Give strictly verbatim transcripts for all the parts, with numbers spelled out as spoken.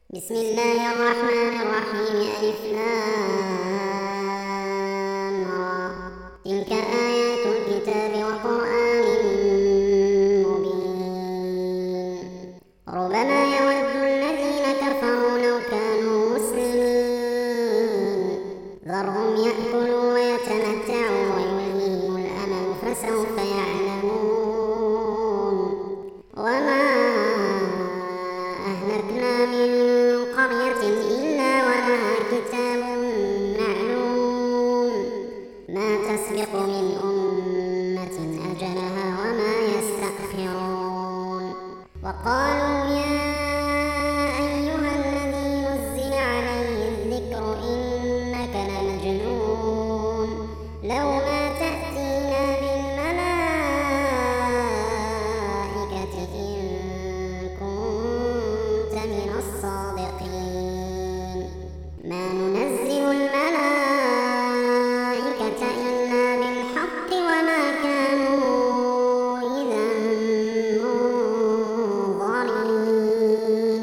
بسم الله الرحمن الرحيم. ألف لام را. تلك آيات الكتاب وقرآن مبين. ربما يود الذين كفروا لو كانوا مسلمين. ذرهم يأكلوا ويتمتعوا ويلهيهم الأمل فسوف يعلمون. وما أهلكنا من قرية إلا ولها كتاب معلوم ما تسبق من أمة أجلها وما يستأخرون. وقالوا يا أيها الذي نزل عليه الذكر إنك لمجنون لو ما تأتينا بالملائكة إن كنت من الصادقين. ما ننزل الملائكة إلا بالحق وما كانوا إذا منظرين.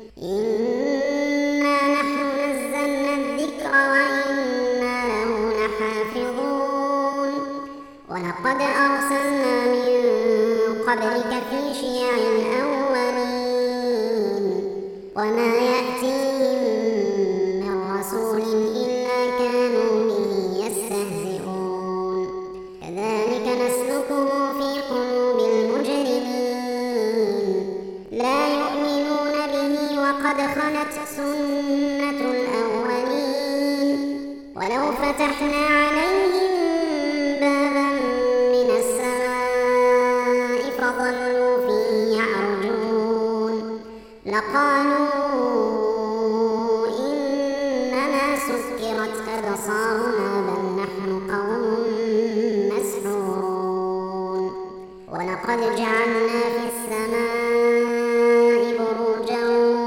إنا نحن نزلنا الذكر وإنا له لحافظون. ولقد أرسلنا من قبلك في شيع الأولين وما يأتيهم من رسول إلا كانوا به يستهزئون. كذلك نسلكه في قلوب المجرمين لا يؤمنون به وقد خلت سنة الأولين. ولو فتحنا عليهم بابا من السماء فظلوا فيه يعرجون لقالوا إنما سكرت أبصارنا بل نحن قوم مسحورون. ولقد جعلنا في السماء بروجا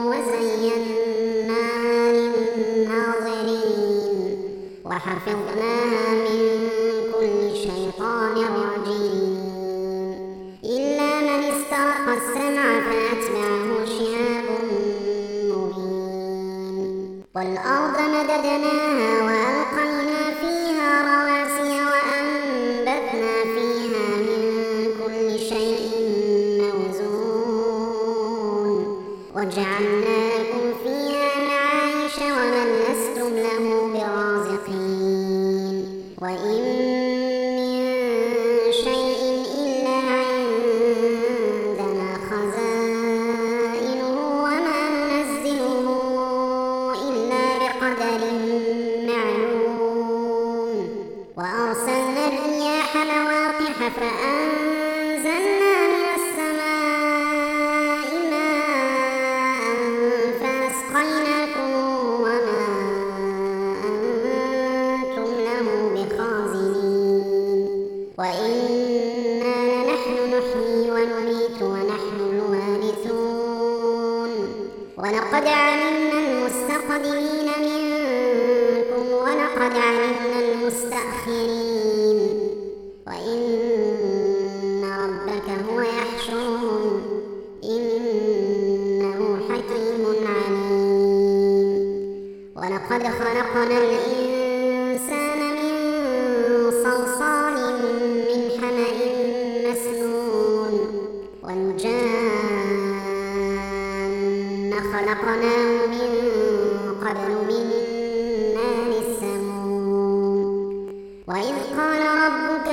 وزيناها للناظرين وحفظناها من كل شيطان رجيم إلا من استرق السمع فأتبعه شهاب مبين. والأرض مددناها وألقينا فيها رواسي وأنبتنا فيها من كل شيء موزون وجعلنا لكم فيها معايش ومن لستم له برازقين. وإن من شيء إلا عندنا خزائنه وما ننزله إلا بقدر معلوم. وأرسلنا الرياح لواقح فأنزلنا من السماء ماء فأسقيناكم وما أنتم له بخازنين. وإنا لنحن نحيي ونميت ونحن الوارثون. ولقد علمنا المستقدمين منكم ولقد علمنا المستأخرين. وإن ربك هو يحشرهم إنه حكيم عليم. ولقد خلقنا الإنسان من صلصال من حمأ مسنون. والجان خلقناه من قبل من نار السموم. وإذ قال ربك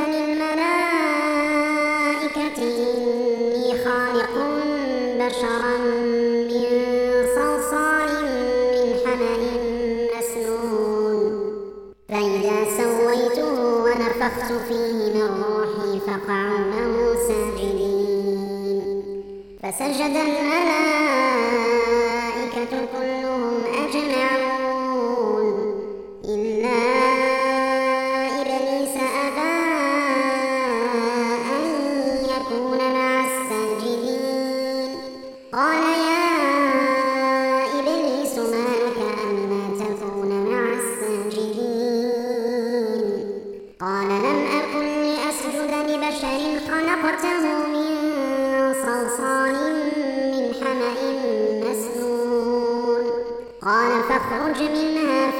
للملائكة إني خالق بشرا من صلصال من حمأ مسنون فإذا سويته ونفخت فيه من روحي فقعوا له ساجدين. فسجد الملائكة كلهم أجمعون إلا إبليس أبى قال فاخرج منها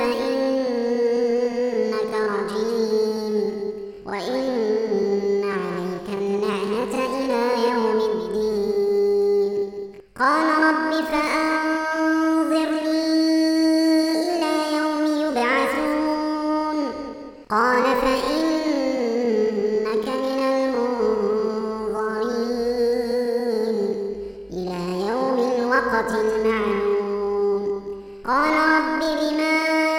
فإنك رجيم وإن عليك اللعنة إلى يوم الدين. قال رب فأنظرني إلى يوم يبعثون. قال فإنك من المنظرين إلى يوم الوقت المعلوم. قال رب بما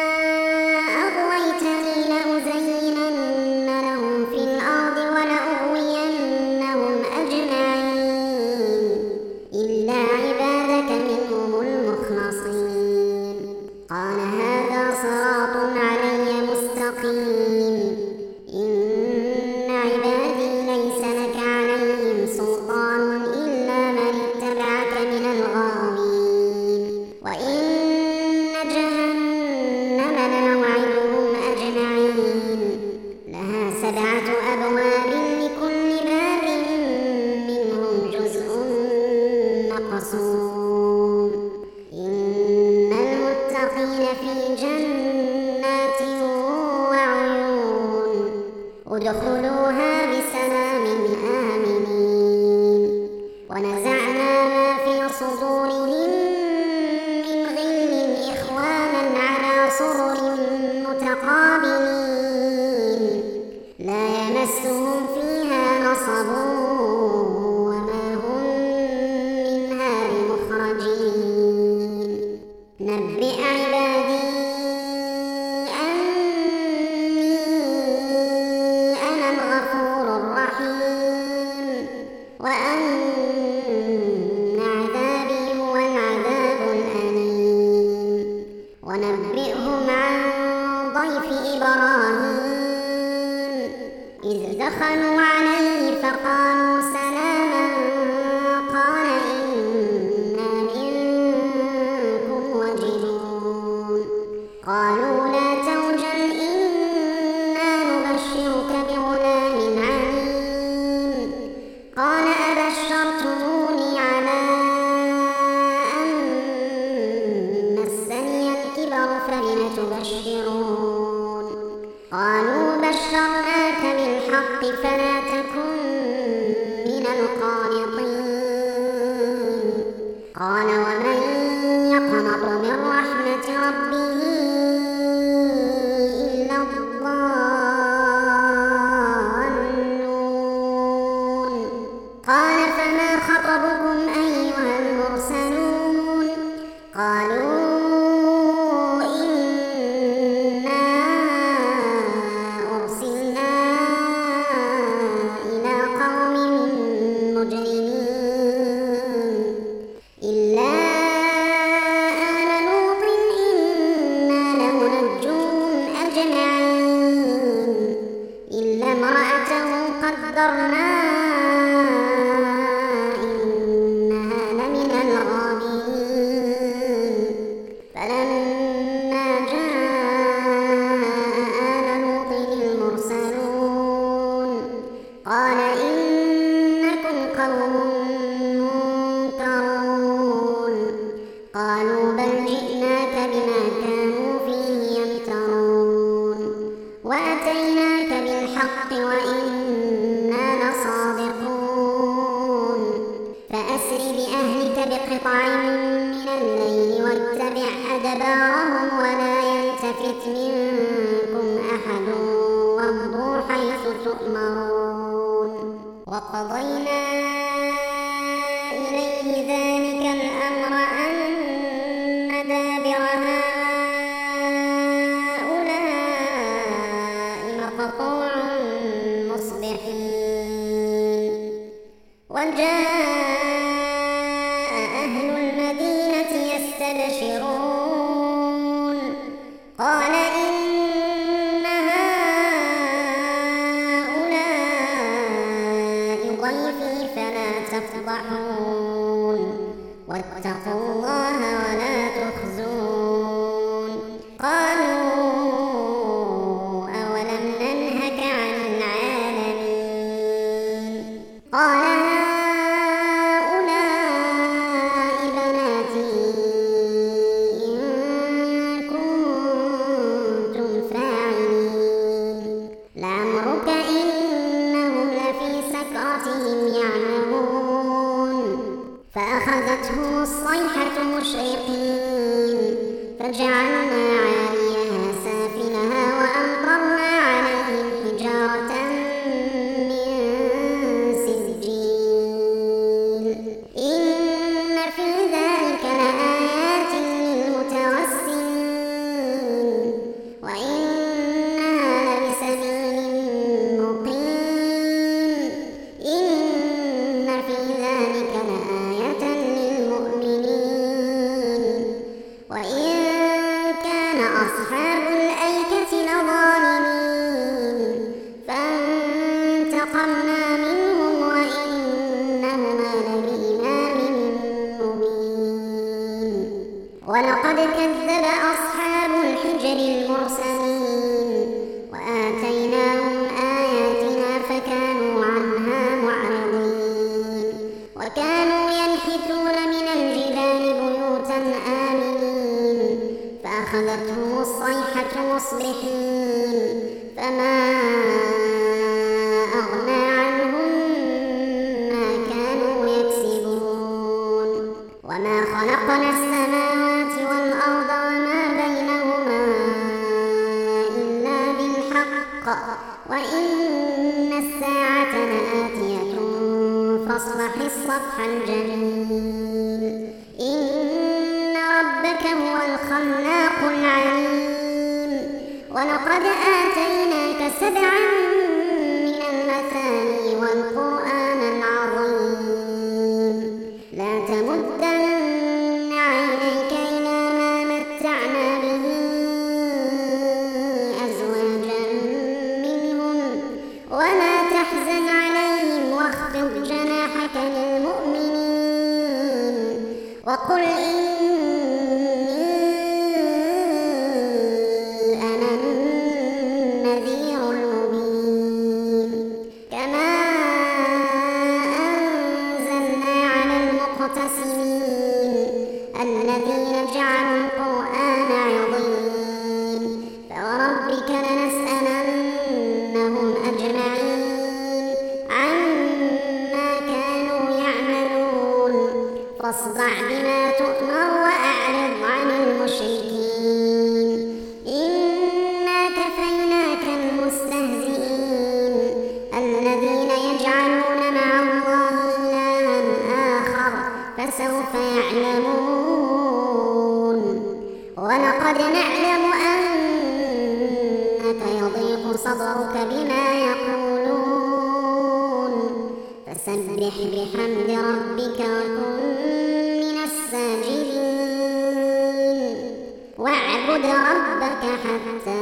أغويتني لأزينن لهم في الأرض ولأغوينهم أجمعين إلا عبادك منهم المخلصين. قال هذا صراط علي مستقيم إن عبادي ليس لك عليهم سلطان إلا من اتبعك من الغاوين. وإن جهنم لموعدهم أجمعين لها سبعة أبواب لكل باب منهم جزء مقسوم. إن المتقين في جنات وعيون ادخلوها بسلام آمنين. ونزعنا ما في صدورهم من غل إخوانا على سرر متقابلين لا يمسهم فيها نصب وما هم منها بمخرجين. نبئ عبادي أني أنا الغفور الرحيم وأن عذابي هو العذاب الأليم. ونبئهم عن ضيف إبراهيم إذ دخلوا عليه فقالوا سلاما قال إنا منكم وجلون. قالوا لا توجل إنا نبشرك بغلام عليم. قال أبشرتموني على أن مسني الكبر فبم تبشرون. قالوا بشرناك بالحق فلا تكن من القانطين. قال ومن يقنط من رحمة ربه إلا الضالون. قال فما خطبكم أيها المرسلون. قالوا إنا أرسلنا إلى قوم مجرمين إلا آل لوط إنا لمنجوهم أجمعين إلا امرأته قدرنا إنها لمن الغابرين. فلما جاء آل لوط المرسلون قال إنكم قوم منكرون. قالوا بل جئناك بما كانوا فيه يمترون وأتيناك بالحق وإنا لصادقون. فأسر بأهلك بقطع من الليل واتبع أدبارهم ولا يلتفت منكم أحد وامضوا حيث تؤمرون. وقضينا إليه ذلك الأمر أن دابر هؤلاء مقطوع مصبحين. وجاء أهل المدينة يستبشرون قال إن هؤلاء ضيفي فلا الصبيحة مشرقين فجعلنا عاليها سافلها وأمطرنا عليهم حجارة من سجيل إن في ذلك لآيات للمتوسمين وإنها لبسبيل مقيم إن في ذلك لآية للمؤمنين وإن كان أصحاب الأيكة لظالمين فانتقمنا منهم وإنهما لبإمام مبين ولقد كذب أصحاب الحجر المرسلين وآتيناهم آياتنا فكانوا عنها معرضين وكانوا ينحتون من الجبال بيوتا آمنين فأخذتهم الصيحة مصبحين فما أغنى عنهم ما كانوا يكسبون وما خلقنا السماوات والأرض وما بينهما إلا بالحق وإن الساعة لآتية فاصفح الصفح الجميل إن ربك هو الخلاق العليم ولقد آتيناك سبعا من المثاني والقرآن العظيم لا تمدن عينيك إلى ما متعنا به أزواجا منهم ولا تحزن عليهم واخفض جناحك للمؤمنين وقل إني أنا النذير المبين كما أنزلنا على المقتسمين الذين جعلوا القرآن عظيم فوربك لنسألنهم أجمعين عما كانوا يعملون فاصدع بما تؤمر وأعرض عن المشركين إنا كفيناك المستهزئين الذين يجعلون مع الله إلها آخر فسوف يعلمون ولقد نعلم أنك يضيق صدرك بما يقولون فسبح بحمد ربك وكن من الساجدين واعبد ربك حتى